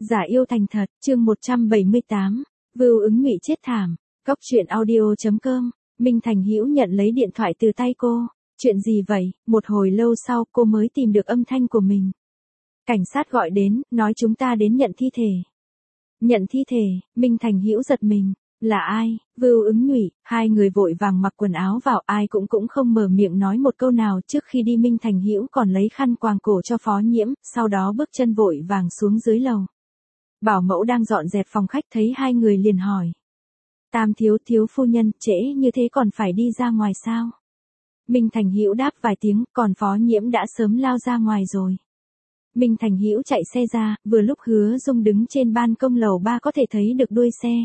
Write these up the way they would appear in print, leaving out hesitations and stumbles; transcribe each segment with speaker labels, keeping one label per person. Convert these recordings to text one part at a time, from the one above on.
Speaker 1: Giả yêu thành thật, chương 178. Vưu Ứng Ngụy chết thảm. Cóc truyện audio.com. Minh Thành Hữu nhận lấy điện thoại từ tay cô. Chuyện gì vậy? Một hồi lâu sau cô mới tìm được âm thanh của mình. Cảnh sát gọi đến, nói chúng ta đến nhận thi thể. Nhận thi thể, Minh Thành Hữu giật mình. Là ai? Vưu Ứng Ngụy. Hai người vội vàng mặc quần áo vào, ai cũng không mở miệng nói một câu nào. Trước khi đi Minh Thành Hữu còn lấy khăn quàng cổ cho Phó Nhiễm, sau đó bước chân vội vàng xuống dưới lầu. Bảo mẫu đang dọn dẹp phòng khách thấy hai người liền hỏi. Tam thiếu phu nhân, trễ như thế còn phải đi ra ngoài sao? Minh Thành Hữu đáp vài tiếng, còn Phó Nhiễm đã sớm lao ra ngoài rồi. Minh Thành Hữu chạy xe ra, vừa lúc Hứa Dung đứng trên ban công lầu 3 có thể thấy được đuôi xe.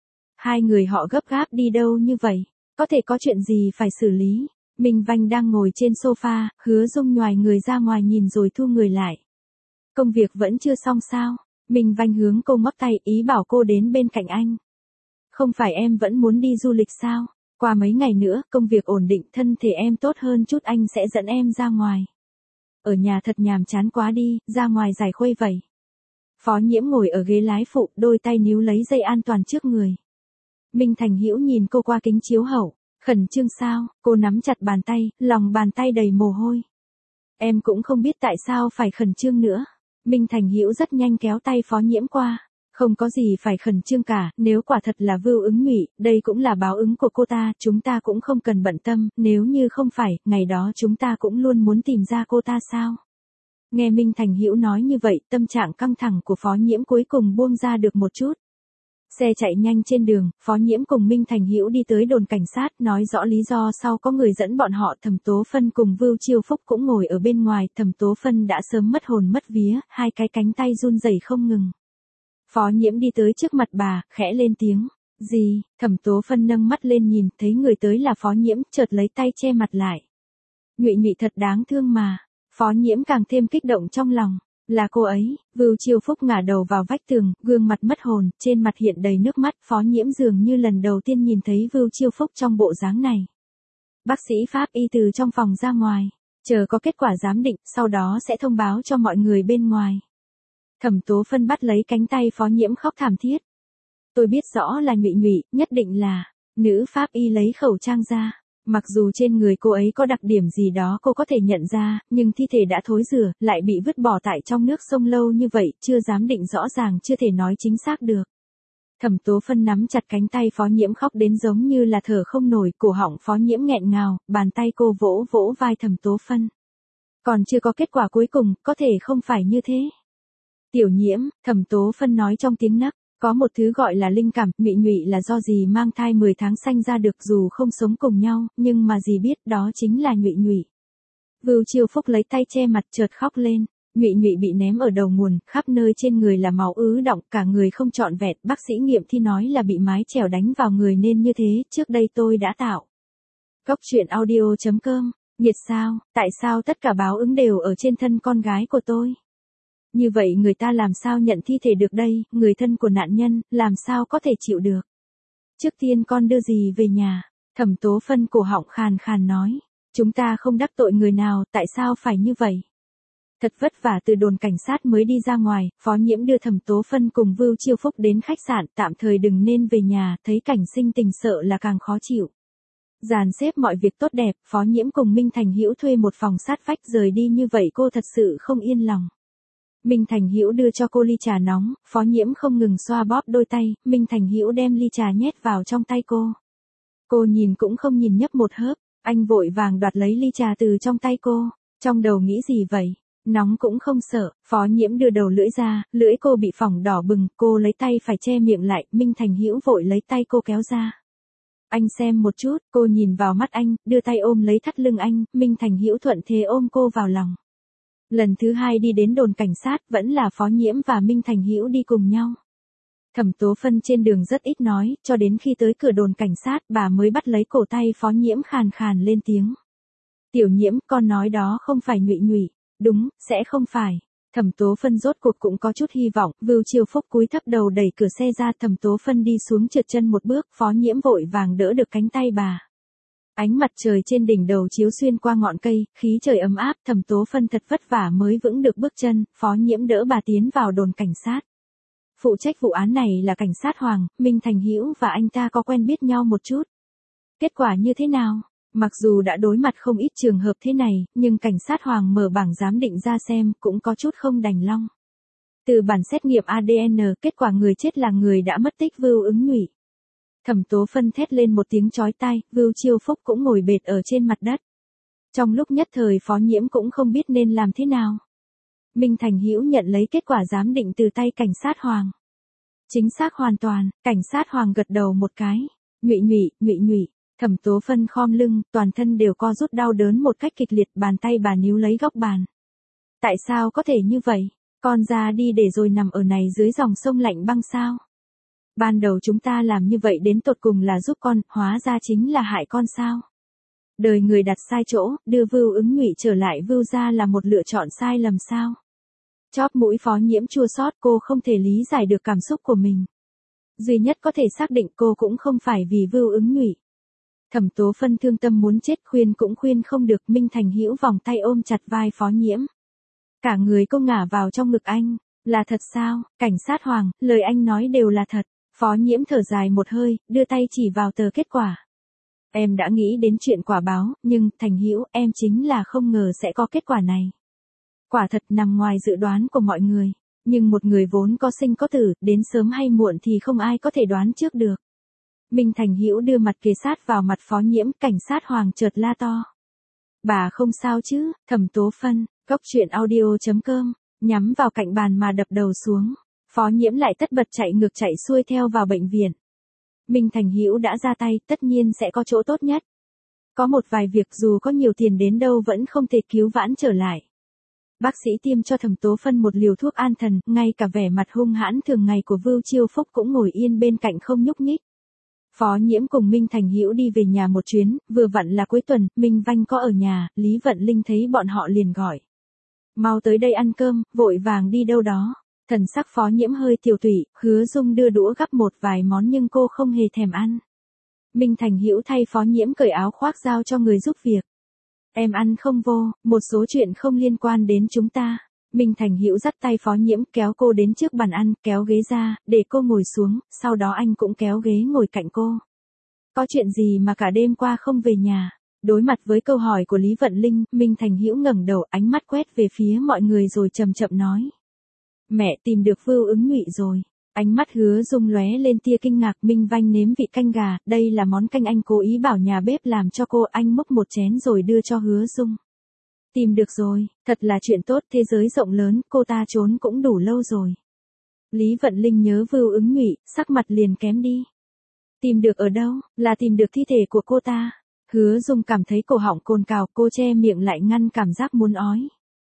Speaker 1: Hai người họ gấp gáp đi đâu như vậy? Có thể có chuyện gì phải xử lý? Minh Vanh đang ngồi trên sofa, Hứa Dung nhoài người ra ngoài nhìn rồi thu người lại. Công việc vẫn chưa xong sao? Minh Vanh hướng cô ngoắc tay, ý bảo cô đến bên cạnh anh. Không phải em vẫn muốn đi du lịch sao? Qua mấy ngày nữa, công việc ổn định, thân thể em tốt hơn chút, anh sẽ dẫn em ra ngoài. Ở nhà thật nhàm chán quá đi, ra ngoài giải khuây vậy. Phó Nhiễm ngồi ở ghế lái phụ, đôi tay níu lấy dây an toàn trước người. Minh Thành Hữu nhìn cô qua kính chiếu hậu, khẩn trương sao? Cô nắm chặt bàn tay, lòng bàn tay đầy mồ hôi. Em cũng không biết tại sao phải khẩn trương nữa. Minh Thành Hữu rất nhanh kéo tay Phó Nhiễm qua. Không có gì phải khẩn trương cả, nếu quả thật là Vưu Ứng Ngụy, đây cũng là báo ứng của cô ta, chúng ta cũng không cần bận tâm, nếu như không phải, ngày đó chúng ta cũng luôn muốn tìm ra cô ta sao? Nghe Minh Thành Hữu nói như vậy, tâm trạng căng thẳng của Phó Nhiễm cuối cùng buông ra được một chút. Xe chạy nhanh trên đường, Phó Nhiễm cùng Minh Thành Hữu đi tới đồn cảnh sát, nói rõ lý do sau có người dẫn bọn họ. Thẩm Tố Phân cùng Vưu Chiêu Phúc cũng ngồi ở bên ngoài, Thẩm Tố Phân đã sớm mất hồn mất vía, hai cái cánh tay run rẩy không ngừng. Phó Nhiễm đi tới trước mặt bà, khẽ lên tiếng. Gì? Thẩm Tố Phân nâng mắt lên nhìn, thấy người tới là Phó Nhiễm, chợt lấy tay che mặt lại. Ngụy thật đáng thương mà. Phó Nhiễm càng thêm kích động trong lòng. Là cô ấy. Vưu Chiêu Phúc ngả đầu vào vách tường, gương mặt mất hồn, trên mặt hiện đầy nước mắt. Phó Nhiễm dường như lần đầu tiên nhìn thấy Vưu Chiêu Phúc trong bộ dáng này. Bác sĩ pháp y từ trong phòng ra ngoài, chờ có kết quả giám định, sau đó sẽ thông báo cho mọi người bên ngoài. Thẩm Tố Phân bắt lấy cánh tay Phó Nhiễm khóc thảm thiết. Tôi biết rõ là Ngụy, nhất định là. Nữ pháp y lấy khẩu trang ra. Mặc dù trên người cô ấy có đặc điểm gì đó cô có thể nhận ra, nhưng thi thể đã thối rữa, lại bị vứt bỏ tại trong nước sông lâu như vậy, chưa giám định rõ ràng, chưa thể nói chính xác được. Thẩm Tố Phân nắm chặt cánh tay Phó Nhiễm khóc đến giống như là thở không nổi, cổ họng Phó Nhiễm nghẹn ngào, bàn tay cô vỗ vỗ vai Thẩm Tố Phân. Còn chưa có kết quả cuối cùng, có thể không phải như thế. Tiểu Nhiễm, Thẩm Tố Phân nói trong tiếng nấc. Có một thứ gọi là linh cảm, Ngụy là do dì mang thai 10 tháng sanh ra được, dù không sống cùng nhau, nhưng mà dì biết đó chính là Ngụy. Vưu Chiêu Phúc lấy tay che mặt chợt khóc lên. Ngụy bị ném ở đầu nguồn, khắp nơi trên người là máu ứ đọng, cả người không trọn vẹn, bác sĩ nghiệm thi nói là bị mái chèo đánh vào người nên như thế, trước đây tôi đã tạo. Cóc truyện audio.com, nghiệt sao, tại sao tất cả báo ứng đều ở trên thân con gái của tôi? Như vậy người ta làm sao nhận thi thể được đây, người thân của nạn nhân, làm sao có thể chịu được? Trước tiên con đưa dì về nhà. Thẩm Tố Phân cổ họng khàn khàn nói. Chúng ta không đắc tội người nào, tại sao phải như vậy? Thật vất vả từ đồn cảnh sát mới đi ra ngoài, Phó Nhiễm đưa Thẩm Tố Phân cùng Vưu Chiêu Phúc đến khách sạn, tạm thời đừng nên về nhà, thấy cảnh sinh tình sợ là càng khó chịu. Dàn xếp mọi việc tốt đẹp, Phó Nhiễm cùng Minh Thành Hữu thuê một phòng sát vách, rời đi như vậy cô thật sự không yên lòng. Minh Thành Hữu đưa cho cô ly trà nóng, Phó Nhiễm không ngừng xoa bóp đôi tay, Minh Thành Hữu đem ly trà nhét vào trong tay cô. Cô nhìn cũng không nhìn nhấp một hớp, anh vội vàng đoạt lấy ly trà từ trong tay cô, trong đầu nghĩ gì vậy, nóng cũng không sợ. Phó Nhiễm đưa đầu lưỡi ra, lưỡi cô bị phỏng đỏ bừng, cô lấy tay phải che miệng lại, Minh Thành Hữu vội lấy tay cô kéo ra. Anh xem một chút, cô nhìn vào mắt anh, đưa tay ôm lấy thắt lưng anh, Minh Thành Hữu thuận thế ôm cô vào lòng. Lần thứ hai đi đến đồn cảnh sát, vẫn là Phó Nhiễm và Minh Thành Hữu đi cùng nhau. Thẩm Tố Phân trên đường rất ít nói, cho đến khi tới cửa đồn cảnh sát, bà mới bắt lấy cổ tay Phó Nhiễm khàn khàn lên tiếng. Tiểu Nhiễm, con nói đó không phải Ngụy. Đúng, sẽ không phải. Thẩm Tố Phân rốt cuộc cũng có chút hy vọng, Vưu Chiêu Phúc cúi thấp đầu đẩy cửa xe ra, Thẩm Tố Phân đi xuống trượt chân một bước, Phó Nhiễm vội vàng đỡ được cánh tay bà. Ánh mặt trời trên đỉnh đầu chiếu xuyên qua ngọn cây, khí trời ấm áp, Thẩm Tố Phân thật vất vả mới vững được bước chân, Phó Nhiễm đỡ bà tiến vào đồn cảnh sát. Phụ trách vụ án này là cảnh sát Hoàng, Minh Thành Hữu và anh ta có quen biết nhau một chút. Kết quả như thế nào? Mặc dù đã đối mặt không ít trường hợp thế này, nhưng cảnh sát Hoàng mở bảng giám định ra xem cũng có chút không đành lòng. Từ bản xét nghiệm ADN, kết quả người chết là người đã mất tích Vưu Ứng Nhụy. Thẩm Tố Phân thét lên một tiếng chói tai, Vưu Chiêu Phúc cũng ngồi bệt ở trên mặt đất. Trong lúc nhất thời Phó Nhiễm cũng không biết nên làm thế nào. Minh Thành Hữu nhận lấy kết quả giám định từ tay cảnh sát Hoàng. Chính xác hoàn toàn, cảnh sát Hoàng gật đầu một cái. Nhụy. Thẩm Tố Phân khom lưng, toàn thân đều co rút đau đớn một cách kịch liệt, bàn tay bà níu lấy góc bàn. Tại sao có thể như vậy? Con ra đi để rồi nằm ở này dưới dòng sông lạnh băng sao? Ban đầu chúng ta làm như vậy đến tột cùng là giúp con, hóa ra chính là hại con sao? Đời người đặt sai chỗ, đưa Vưu Ứng Nhụy trở lại Vưu gia là một lựa chọn sai lầm sao? Chóp mũi Phó Nhiễm chua xót, cô không thể lý giải được cảm xúc của mình. Duy nhất có thể xác định cô cũng không phải vì Vưu Ứng Nhụy. Thẩm Tố Phân thương tâm muốn chết, khuyên cũng khuyên không được. Minh Thành Hữu vòng tay ôm chặt vai Phó Nhiễm. Cả người cô ngả vào trong ngực anh. Là thật sao? Cảnh sát Hoàng, lời anh nói đều là thật. Phó Nhiễm thở dài một hơi, đưa tay chỉ vào tờ kết quả. Em đã nghĩ đến chuyện quả báo, nhưng Thành Hữu, em chính là không ngờ sẽ có kết quả này. Quả thật nằm ngoài dự đoán của mọi người, nhưng một người vốn có sinh có tử, đến sớm hay muộn thì không ai có thể đoán trước được. Minh Thành Hữu đưa mặt kề sát vào mặt Phó Nhiễm, cảnh sát Hoàng chợt la to. Bà không sao chứ? Thẩm Tố Phân, goctruyện.audio.com, nhắm vào cạnh bàn mà đập đầu xuống. Phó Nhiễm lại tất bật chạy ngược chạy xuôi theo vào bệnh viện. Minh Thành Hữu đã ra tay, tất nhiên sẽ có chỗ tốt nhất. Có một vài việc dù có nhiều tiền đến đâu vẫn không thể cứu vãn trở lại. Bác sĩ tiêm cho Thẩm Tố Phân một liều thuốc an thần, ngay cả vẻ mặt hung hãn thường ngày của Vưu Chiêu Phúc cũng ngồi yên bên cạnh không nhúc nhích. Phó Nhiễm cùng Minh Thành Hữu đi về nhà một chuyến, vừa vặn là cuối tuần, Minh Vanh có ở nhà, Lý Vận Linh thấy bọn họ liền gọi. Mau tới đây ăn cơm, vội vàng đi đâu đó. Thần sắc Phó Nhiễm hơi tiều tụy, Hứa Dung đưa đũa gắp một vài món nhưng cô không hề thèm ăn. Minh Thành Hữu thay Phó Nhiễm cởi áo khoác giao cho người giúp việc. Em ăn không vô, một số chuyện không liên quan đến chúng ta. Minh Thành Hữu dắt tay Phó Nhiễm kéo cô đến trước bàn ăn, kéo ghế ra, để cô ngồi xuống, sau đó anh cũng kéo ghế ngồi cạnh cô. Có chuyện gì mà cả đêm qua không về nhà? Đối mặt với câu hỏi của Lý Vận Linh, Minh Thành Hữu ngẩng đầu, ánh mắt quét về phía mọi người rồi chậm chậm nói. Mẹ tìm được Vưu Ứng Nhụy rồi. Ánh mắt Hứa Dung lóe lên tia kinh ngạc. Minh Vanh nếm vị canh gà, đây là món canh anh cố ý bảo nhà bếp làm cho cô. Anh múc một chén rồi đưa cho Hứa Dung. Tìm được rồi, thật là chuyện tốt, thế giới rộng lớn, cô ta trốn cũng đủ lâu rồi. Lý Vận Linh nhớ Vưu Ứng Nhụy, sắc mặt liền kém đi. Tìm được ở đâu? Là tìm được thi thể của cô ta. Hứa Dung cảm thấy cổ họng cồn cào, cô che miệng lại ngăn cảm giác muốn ói.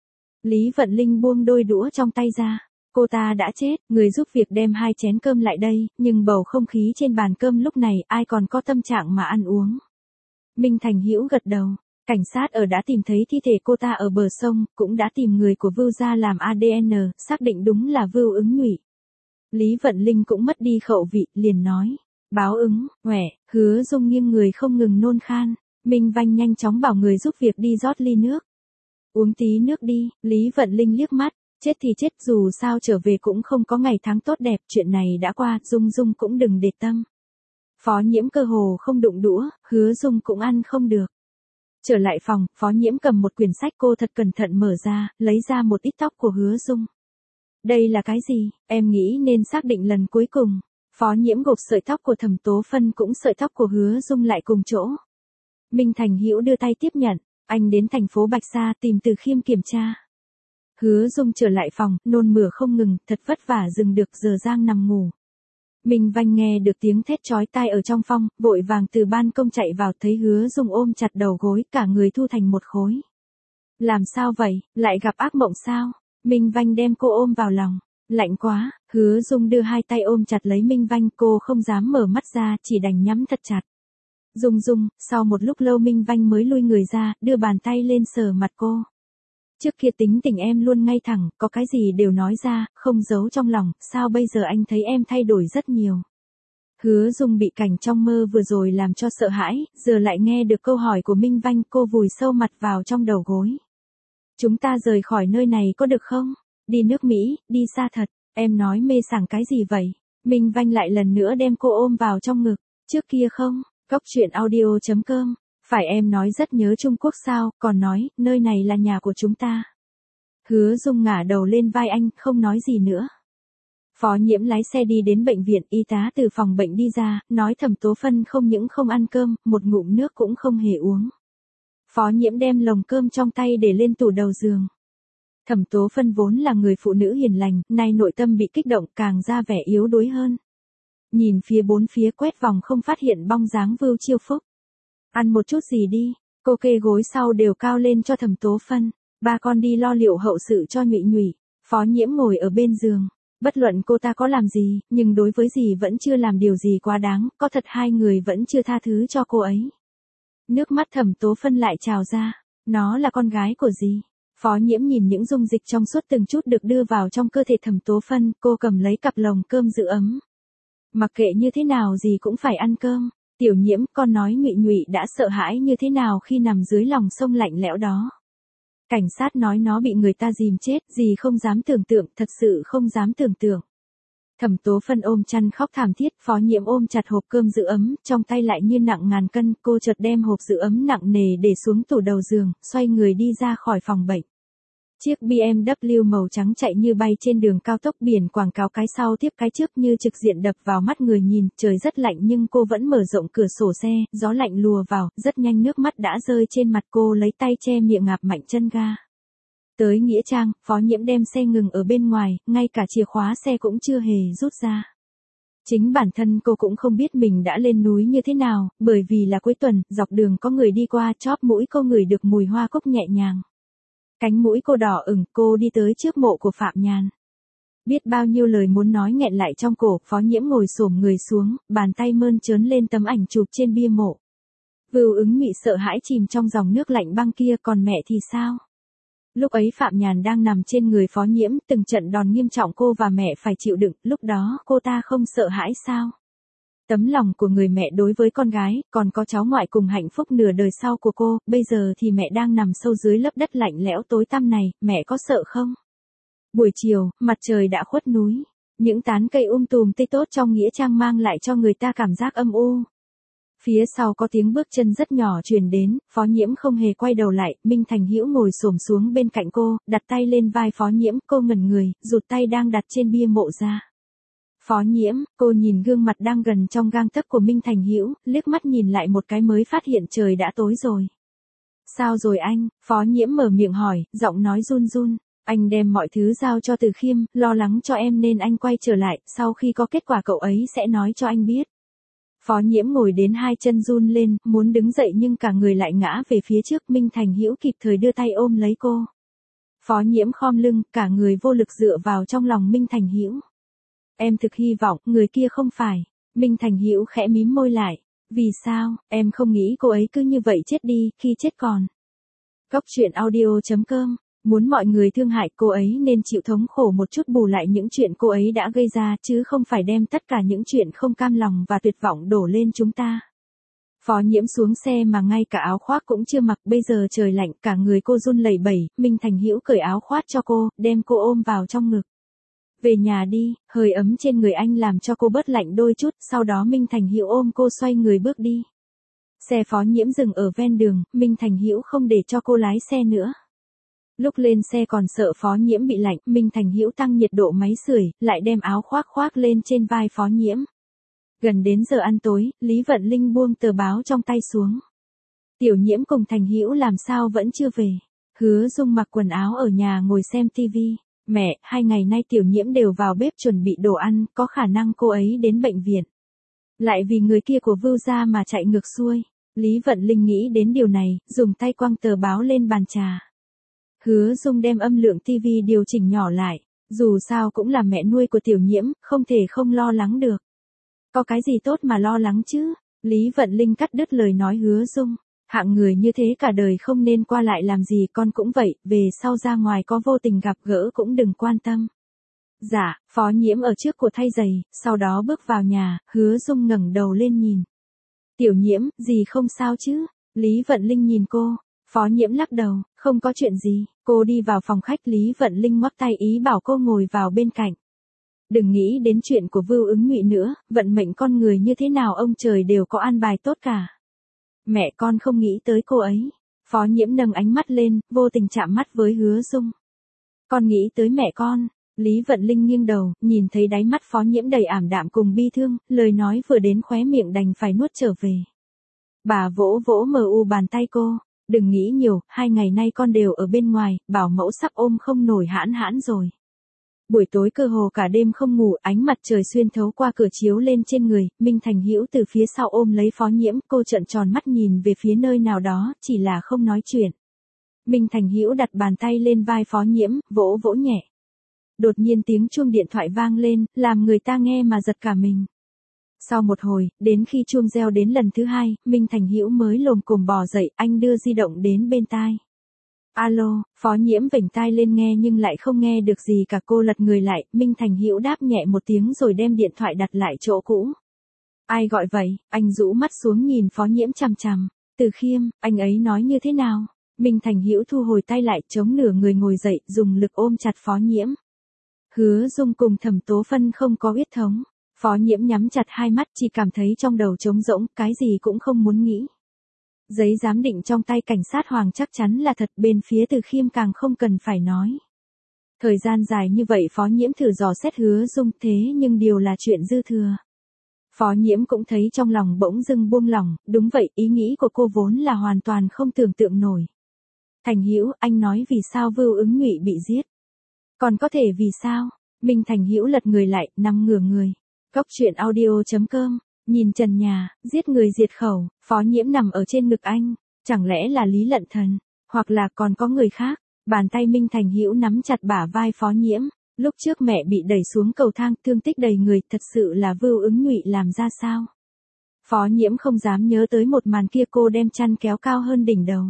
Speaker 1: Lý Vận Linh buông đôi đũa trong tay ra. Cô ta đã chết, người giúp việc đem 2 chén cơm lại đây, nhưng bầu không khí trên bàn cơm lúc này ai còn có tâm trạng mà ăn uống. Minh Thành Hữu gật đầu. Cảnh sát ở đã tìm thấy thi thể cô ta ở bờ sông, cũng đã tìm người của Vưu gia làm ADN, xác định đúng là Vưu Ứng Nhụy. Lý Vận Linh cũng mất đi khẩu vị, liền nói. Báo ứng, quẻ, Hứa Dung nghiêng người không ngừng nôn khan. Minh Vanh nhanh chóng bảo người giúp việc đi rót ly nước. Uống tí nước đi, Lý Vận Linh liếc mắt. Chết thì chết, dù sao trở về cũng không có ngày tháng tốt đẹp, chuyện này đã qua, Dung cũng đừng để tâm. Phó Nhiễm cơ hồ không đụng đũa, Hứa Dung cũng ăn không được. Trở lại phòng, Phó Nhiễm cầm một quyển sách, cô thật cẩn thận mở ra, lấy ra một ít tóc của Hứa Dung. Đây là cái gì? Em nghĩ nên xác định lần cuối cùng. Phó Nhiễm gộp sợi tóc của Thẩm Tố Phân cũng sợi tóc của Hứa Dung lại cùng chỗ. Minh Thành Hữu đưa tay tiếp nhận, anh đến thành phố Bạch Sa tìm Từ Khiêm kiểm tra. Hứa Dung trở lại phòng, nôn mửa không ngừng, thật vất vả dừng được giờ giang nằm ngủ. Minh Vanh nghe được tiếng thét chói tai ở trong phòng, vội vàng từ ban công chạy vào, thấy Hứa Dung ôm chặt đầu gối, cả người thu thành một khối. Làm sao vậy, lại gặp ác mộng sao? Minh Vanh đem cô ôm vào lòng. Lạnh quá, Hứa Dung đưa 2 tay ôm chặt lấy Minh Vanh, cô không dám mở mắt ra, chỉ đành nhắm thật chặt. Dung, sau một lúc lâu Minh Vanh mới lui người ra, đưa bàn tay lên sờ mặt cô. Trước kia tính tình em luôn ngay thẳng, có cái gì đều nói ra, không giấu trong lòng, sao bây giờ anh thấy em thay đổi rất nhiều. Hứa Dung bị cảnh trong mơ vừa rồi làm cho sợ hãi, giờ lại nghe được câu hỏi của Minh Vanh, cô vùi sâu mặt vào trong đầu gối. Chúng ta rời khỏi nơi này có được không? Đi nước Mỹ, đi xa thật. Em nói mê sảng cái gì vậy? Minh Vanh lại lần nữa đem cô ôm vào trong ngực. Trước kia không, Cóc truyện audio.com. Phải em nói rất nhớ Trung Quốc sao, còn nói, nơi này là nhà của chúng ta. Hứa Dung ngả đầu lên vai anh, không nói gì nữa. Phó Nhiễm lái xe đi đến bệnh viện, y tá từ phòng bệnh đi ra, nói Thẩm Tố Phân không những không ăn cơm, một ngụm nước cũng không hề uống. Phó Nhiễm đem lồng cơm trong tay để lên tủ đầu giường. Thẩm Tố Phân vốn là người phụ nữ hiền lành, nay nội tâm bị kích động càng ra vẻ yếu đuối hơn. Nhìn phía bốn phía quét vòng không phát hiện bóng dáng Vưu Chiêu Phúc. Ăn một chút gì đi, cô kê gối sau đều cao lên cho Thẩm Tố Phân. Ba con đi lo liệu hậu sự cho Nhụy Nhụy. Phó Nhiễm ngồi ở bên giường. Bất luận cô ta có làm gì, nhưng đối với dì vẫn chưa làm điều gì quá đáng, có thật hai người vẫn chưa tha thứ cho cô ấy. Nước mắt Thẩm Tố Phân lại trào ra. Nó là con gái của dì. Phó Nhiễm nhìn những dung dịch trong suốt từng chút được đưa vào trong cơ thể Thẩm Tố Phân, cô cầm lấy cặp lồng cơm giữ ấm. Mặc kệ như thế nào dì cũng phải ăn cơm. Tiểu Nhiễm, con nói Nhụy Nhụy đã sợ hãi như thế nào khi nằm dưới lòng sông lạnh lẽo đó. Cảnh sát nói nó bị người ta dìm chết, dì không dám tưởng tượng, thật sự không dám tưởng tượng. Thẩm Tố Phân ôm chăn khóc thảm thiết, Phó Nhiễm ôm chặt hộp cơm giữ ấm, trong tay lại như nặng ngàn cân, cô chợt đem hộp giữ ấm nặng nề để xuống tủ đầu giường, xoay người đi ra khỏi phòng bệnh. Chiếc BMW màu trắng chạy như bay trên đường cao tốc, biển quảng cáo cái sau tiếp cái trước như trực diện đập vào mắt người nhìn, trời rất lạnh nhưng cô vẫn mở rộng cửa sổ xe, gió lạnh lùa vào, rất nhanh nước mắt đã rơi trên mặt cô, lấy tay che miệng ngạp mạnh chân ga. Tới Nghĩa Trang, Phó Nhiễm đem xe ngừng ở bên ngoài, ngay cả chìa khóa xe cũng chưa hề rút ra. Chính bản thân cô cũng không biết mình đã lên núi như thế nào, bởi vì là cuối tuần, dọc đường có người đi qua, chóp mũi cô ngửi được mùi hoa cúc nhẹ nhàng. Cánh mũi cô đỏ ửng, cô đi tới trước mộ của Phạm Nhàn. Biết bao nhiêu lời muốn nói nghẹn lại trong cổ, Phó Nhiễm ngồi xổm người xuống, bàn tay mơn trớn lên tấm ảnh chụp trên bia mộ. Vưu Ứng Mị sợ hãi chìm trong dòng nước lạnh băng kia, còn mẹ thì sao? Lúc ấy Phạm Nhàn đang nằm trên người Phó Nhiễm, từng trận đòn nghiêm trọng cô và mẹ phải chịu đựng, lúc đó cô ta không sợ hãi sao? Tấm lòng của người mẹ đối với con gái, còn có cháu ngoại cùng hạnh phúc nửa đời sau của cô, bây giờ thì mẹ đang nằm sâu dưới lớp đất lạnh lẽo tối tăm này, mẹ có sợ không? Buổi chiều, mặt trời đã khuất núi, những tán cây tùm tươi tốt trong Nghĩa Trang mang lại cho người ta cảm giác âm u. Phía sau có tiếng bước chân rất nhỏ truyền đến, Phó Nhiễm không hề quay đầu lại, Minh Thành Hữu ngồi xổm xuống bên cạnh cô, đặt tay lên vai Phó Nhiễm, cô ngẩn người, rụt tay đang đặt trên bia mộ ra. Phó Nhiễm, cô nhìn gương mặt đang gần trong gang tấc của Minh Thành Hữu, liếc mắt nhìn lại một cái mới phát hiện trời đã tối rồi. Sao rồi anh? Phó Nhiễm mở miệng hỏi, giọng nói run run. Anh đem mọi thứ giao cho Từ Khiêm, lo lắng cho em nên anh quay trở lại, sau khi có kết quả cậu ấy sẽ nói cho anh biết. Phó Nhiễm ngồi đến hai chân run lên, muốn đứng dậy nhưng cả người lại ngã về phía trước, Minh Thành Hữu kịp thời đưa tay ôm lấy cô. Phó Nhiễm khom lưng, cả người vô lực dựa vào trong lòng Minh Thành Hữu. Em thực hy vọng, người kia không phải. Minh Thành Hữu khẽ mím môi lại. Vì sao, em không nghĩ cô ấy cứ như vậy chết đi, khi chết còn. Cóc truyện audio.com. Muốn mọi người thương hại cô ấy nên chịu thống khổ một chút bù lại những chuyện cô ấy đã gây ra, chứ không phải đem tất cả những chuyện không cam lòng và tuyệt vọng đổ lên chúng ta. Phó Nhiễm xuống xe mà ngay cả áo khoác cũng chưa mặc, bây giờ trời lạnh, cả người cô run lẩy bẩy, Minh Thành Hữu cởi áo khoác cho cô, đem cô ôm vào trong ngực. Về nhà đi, hơi ấm trên người anh làm cho cô bớt lạnh đôi chút, sau đó Minh Thành Hữu ôm cô xoay người bước đi. Xe Phó Nhiễm dừng ở ven đường, Minh Thành Hữu không để cho cô lái xe nữa. Lúc lên xe còn sợ Phó Nhiễm bị lạnh, Minh Thành Hữu tăng nhiệt độ máy sưởi, lại đem áo khoác khoác lên trên vai Phó Nhiễm. Gần đến giờ ăn tối, Lý Vận Linh buông tờ báo trong tay xuống. Tiểu Nhiễm cùng Thành Hữu làm sao vẫn chưa về. Hứa Dung mặc quần áo ở nhà ngồi xem tivi. Mẹ, 2 ngày nay Tiểu Nhiễm đều vào bếp chuẩn bị đồ ăn, có khả năng cô ấy đến bệnh viện. Lại vì người kia của Vưu gia mà chạy ngược xuôi. Lý Vận Linh nghĩ đến điều này, dùng tay quăng tờ báo lên bàn trà. Hứa Dung đem âm lượng tivi điều chỉnh nhỏ lại. Dù sao cũng là mẹ nuôi của Tiểu Nhiễm, không thể không lo lắng được. Có cái gì tốt mà lo lắng chứ? Lý Vận Linh cắt đứt lời nói Hứa Dung. Hạng người như thế cả đời không nên qua lại làm gì, con cũng vậy, về sau ra ngoài có vô tình gặp gỡ cũng đừng quan tâm. Dạ, Phó Nhiễm ở trước của thay giày, sau đó bước vào nhà, Hứa Dung ngẩng đầu lên nhìn. Tiểu Nhiễm, gì không sao chứ? Lý Vận Linh nhìn cô. Phó Nhiễm lắc đầu, không có chuyện gì. Cô đi vào phòng khách, Lý Vận Linh ngoắc tay ý bảo cô ngồi vào bên cạnh. Đừng nghĩ đến chuyện của Vưu Ứng Ngụy nữa, vận mệnh con người như thế nào ông trời đều có an bài tốt cả. Mẹ con không nghĩ tới cô ấy. Phó Nhiễm nâng ánh mắt lên, vô tình chạm mắt với Hứa Dung. Con nghĩ tới mẹ con. Lý Vận Linh nghiêng đầu, nhìn thấy đáy mắt Phó Nhiễm đầy ảm đạm cùng bi thương, lời nói vừa đến khóe miệng đành phải nuốt trở về. Bà vỗ vỗ mờ u bàn tay cô. Đừng nghĩ nhiều, 2 ngày nay con đều ở bên ngoài, bảo mẫu sắp ôm không nổi hãn hãn rồi. Buổi tối cơ hồ cả đêm không ngủ, ánh mặt trời xuyên thấu qua cửa chiếu lên trên người, Minh Thành Hữu từ phía sau ôm lấy Phó Nhiễm, cô trợn tròn mắt nhìn về phía nơi nào đó, chỉ là không nói chuyện. Minh Thành Hữu đặt bàn tay lên vai Phó Nhiễm, vỗ vỗ nhẹ. Đột nhiên tiếng chuông điện thoại vang lên, làm người ta nghe mà giật cả mình. Sau một hồi, đến khi chuông reo đến lần thứ 2, Minh Thành Hữu mới lồm cồm bò dậy, anh đưa di động đến bên tai. Alo, Phó Nhiễm vểnh tai lên nghe nhưng lại không nghe được gì cả, cô lật người lại, Minh Thành Hữu đáp nhẹ một tiếng rồi đem điện thoại đặt lại chỗ cũ. Ai gọi vậy? Anh rũ mắt xuống nhìn Phó Nhiễm chằm chằm. Từ Khiêm, anh ấy nói như thế nào? Minh Thành Hữu thu hồi tay lại, chống nửa người ngồi dậy, dùng lực ôm chặt Phó Nhiễm. Hứa Dung cùng Thẩm Tố Phân không có huyết thống. Phó Nhiễm nhắm chặt hai mắt, chỉ cảm thấy trong đầu trống rỗng, cái gì cũng không muốn nghĩ. Giấy giám định trong tay cảnh sát Hoàng chắc chắn là thật, bên phía Từ Khiêm càng không cần phải nói. Thời gian dài như vậy Phó Nhiễm thử dò xét Hứa Dung, thế nhưng điều là chuyện dư thừa. Phó Nhiễm cũng thấy trong lòng bỗng dưng buông lỏng, đúng vậy, ý nghĩ của cô vốn là hoàn toàn không tưởng tượng nổi. Thành Hữu, anh nói vì sao Vưu Ứng Ngụy bị giết? Còn có thể vì sao? Minh Thành Hữu lật người lại, nằm ngửa người. Góc truyện audio.com, nhìn trần nhà, giết người diệt khẩu, Phó Nhiễm nằm ở trên ngực anh, chẳng lẽ là Lý Lận Thần, hoặc là còn có người khác? Bàn tay Minh Thành Hữu nắm chặt bả vai Phó Nhiễm, lúc trước mẹ bị đẩy xuống cầu thang, thương tích đầy người, thật sự là Vưu Ứng Ngụy làm ra sao? Phó Nhiễm không dám nhớ tới một màn kia, cô đem chăn kéo cao hơn đỉnh đầu.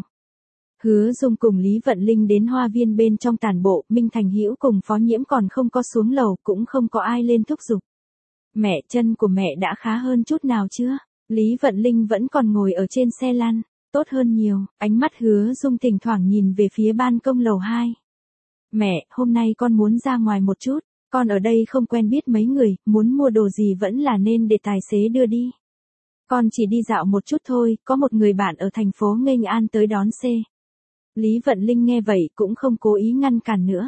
Speaker 1: Hứa Dung cùng Lý Vận Linh đến hoa viên bên trong tản bộ, Minh Thành Hữu cùng Phó Nhiễm còn không có xuống lầu, cũng không có ai lên thúc giục. Mẹ, chân của mẹ đã khá hơn chút nào chưa? Lý Vận Linh vẫn còn ngồi ở trên xe lăn, tốt hơn nhiều, ánh mắt Hứa Dung thỉnh thoảng nhìn về phía ban công lầu 2. Mẹ, hôm nay con muốn ra ngoài một chút, con ở đây không quen biết mấy người, muốn mua đồ gì vẫn là nên để tài xế đưa đi. Con chỉ đi dạo một chút thôi, có một người bạn ở thành phố Nghênh An tới đón xe. Lý Vận Linh nghe vậy cũng không cố ý ngăn cản nữa.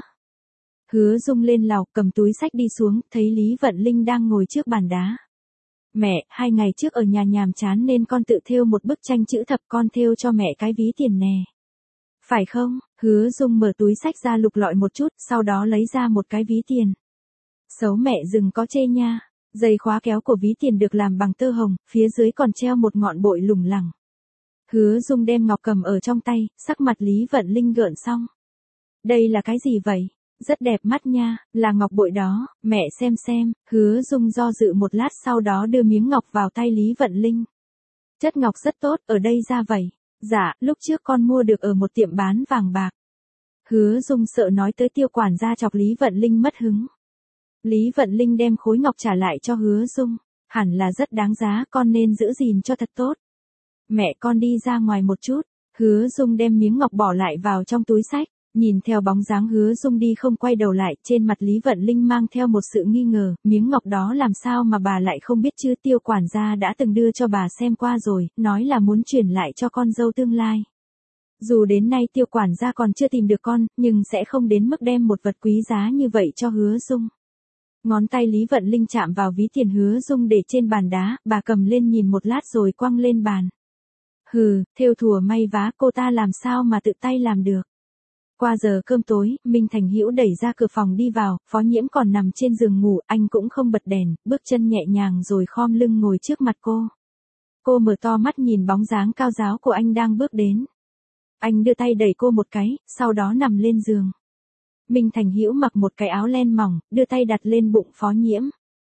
Speaker 1: Hứa Dung lên lầu cầm túi xách đi xuống, thấy Lý Vận Linh đang ngồi trước bàn đá. Mẹ, 2 ngày trước ở nhà nhàm chán nên con tự thêu một bức tranh chữ thập, con thêu cho mẹ cái ví tiền nè. Phải không? Hứa Dung mở túi xách ra lục lọi một chút, sau đó lấy ra một cái ví tiền. Xấu mẹ đừng có chê nha. Dây khóa kéo của ví tiền được làm bằng tơ hồng, phía dưới còn treo một ngọn bội lủng lẳng. Hứa Dung đem ngọc cầm ở trong tay, sắc mặt Lý Vận Linh gợn xong. Đây là cái gì vậy? Rất đẹp mắt nha, là ngọc bội đó, mẹ xem. Hứa Dung do dự một lát sau đó đưa miếng ngọc vào tay Lý Vận Linh. Chất ngọc rất tốt, ở đây ra vậy. Dạ, lúc trước con mua được ở một tiệm bán vàng bạc. Hứa Dung sợ nói tới tiêu quản gia chọc Lý Vận Linh mất hứng. Lý Vận Linh đem khối ngọc trả lại cho Hứa Dung. Hẳn là rất đáng giá, con nên giữ gìn cho thật tốt. Mẹ, con đi ra ngoài một chút. Hứa Dung đem miếng ngọc bỏ lại vào trong túi xách. Nhìn theo bóng dáng Hứa Dung đi không quay đầu lại, trên mặt Lý Vận Linh mang theo một sự nghi ngờ, miếng ngọc đó làm sao mà bà lại không biết chứ, tiêu quản gia đã từng đưa cho bà xem qua rồi, nói là muốn chuyển lại cho con dâu tương lai. Dù đến nay tiêu quản gia còn chưa tìm được con, nhưng sẽ không đến mức đem một vật quý giá như vậy cho Hứa Dung. Ngón tay Lý Vận Linh chạm vào ví tiền Hứa Dung để trên bàn đá, bà cầm lên nhìn một lát rồi quăng lên bàn. Hừ, thêu thùa may vá, cô ta làm sao mà tự tay làm được. Qua giờ cơm tối, Minh Thành Hữu đẩy ra cửa phòng đi vào, Phó Nhiễm còn nằm trên giường ngủ, anh cũng không bật đèn, bước chân nhẹ nhàng rồi khom lưng ngồi trước mặt cô. Cô mở to mắt nhìn bóng dáng cao ráo của anh đang bước đến. Anh đưa tay đẩy cô một cái, sau đó nằm lên giường. Minh Thành Hữu mặc một cái áo len mỏng, đưa tay đặt lên bụng Phó Nhiễm.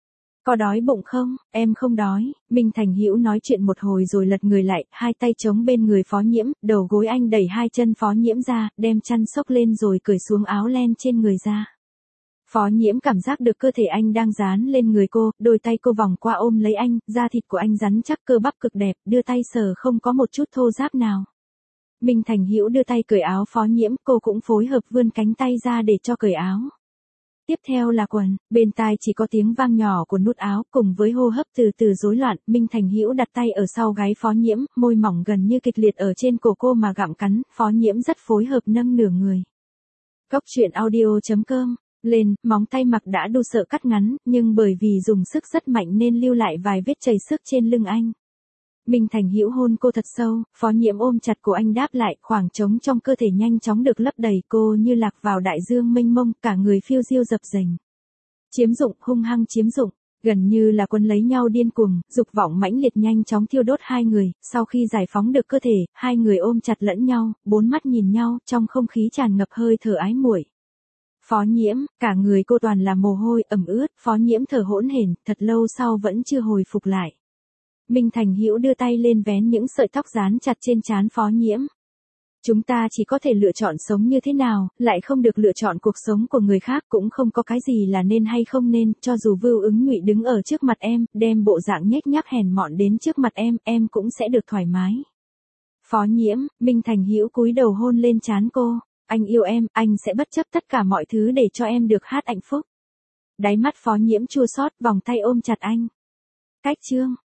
Speaker 1: Có đói bụng không? Em không đói. Minh Thành Hữu nói chuyện một hồi rồi lật người lại, hai tay chống bên người Phó Nhiễm, đầu gối anh đẩy hai chân Phó Nhiễm ra, đem chăn xốc lên rồi cởi xuống áo len trên người ra. Phó Nhiễm cảm giác được cơ thể anh đang dán lên người cô, đôi tay cô vòng qua ôm lấy anh, da thịt của anh rắn chắc cơ bắp cực đẹp, đưa tay sờ không có một chút thô ráp nào. Minh Thành Hữu đưa tay cởi áo Phó Nhiễm, cô cũng phối hợp vươn cánh tay ra để cho cởi áo. Tiếp theo là quần, bên tai chỉ có tiếng vang nhỏ của nút áo cùng với hô hấp từ từ rối loạn, Minh Thành Hữu đặt tay ở sau gáy Phó Nhiễm, môi mỏng gần như kịch liệt ở trên cổ cô mà gặm cắn, Phó Nhiễm rất phối hợp nâng nửa người. Cốc truyện audio.com, lên, móng tay mặc đã đu sợ cắt ngắn, nhưng bởi vì dùng sức rất mạnh nên lưu lại vài vết chảy xước trên lưng anh. Minh Thành Hữu hôn cô thật sâu, Phó Nhiễm ôm chặt của anh đáp lại, khoảng trống trong cơ thể nhanh chóng được lấp đầy, cô như lạc vào đại dương mênh mông, cả người phiêu diêu dập dềnh. Chiếm dụng, hung hăng chiếm dụng, gần như là quấn lấy nhau điên cuồng, dục vọng mãnh liệt nhanh chóng thiêu đốt hai người, sau khi giải phóng được cơ thể, hai người ôm chặt lẫn nhau, bốn mắt nhìn nhau, trong không khí tràn ngập hơi thở ái muội. Phó Nhiễm, cả người cô toàn là mồ hôi, ẩm ướt, Phó Nhiễm thở hỗn hển, thật lâu sau vẫn chưa hồi phục lại. Minh Thành Hữu đưa tay lên vén những sợi tóc dán chặt trên trán Phó Nhiễm. Chúng ta chỉ có thể lựa chọn sống như thế nào, lại không được lựa chọn cuộc sống của người khác, cũng không có cái gì là nên hay không nên, cho dù Vưu Ứng Nhụy đứng ở trước mặt em, đem bộ dạng nhếch nhác hèn mọn đến trước mặt em cũng sẽ được thoải mái. Phó Nhiễm, Minh Thành Hữu cúi đầu hôn lên trán cô, anh yêu em, anh sẽ bất chấp tất cả mọi thứ để cho em được hát hạnh phúc. Đáy mắt Phó Nhiễm chua xót, vòng tay ôm chặt anh. Cách chương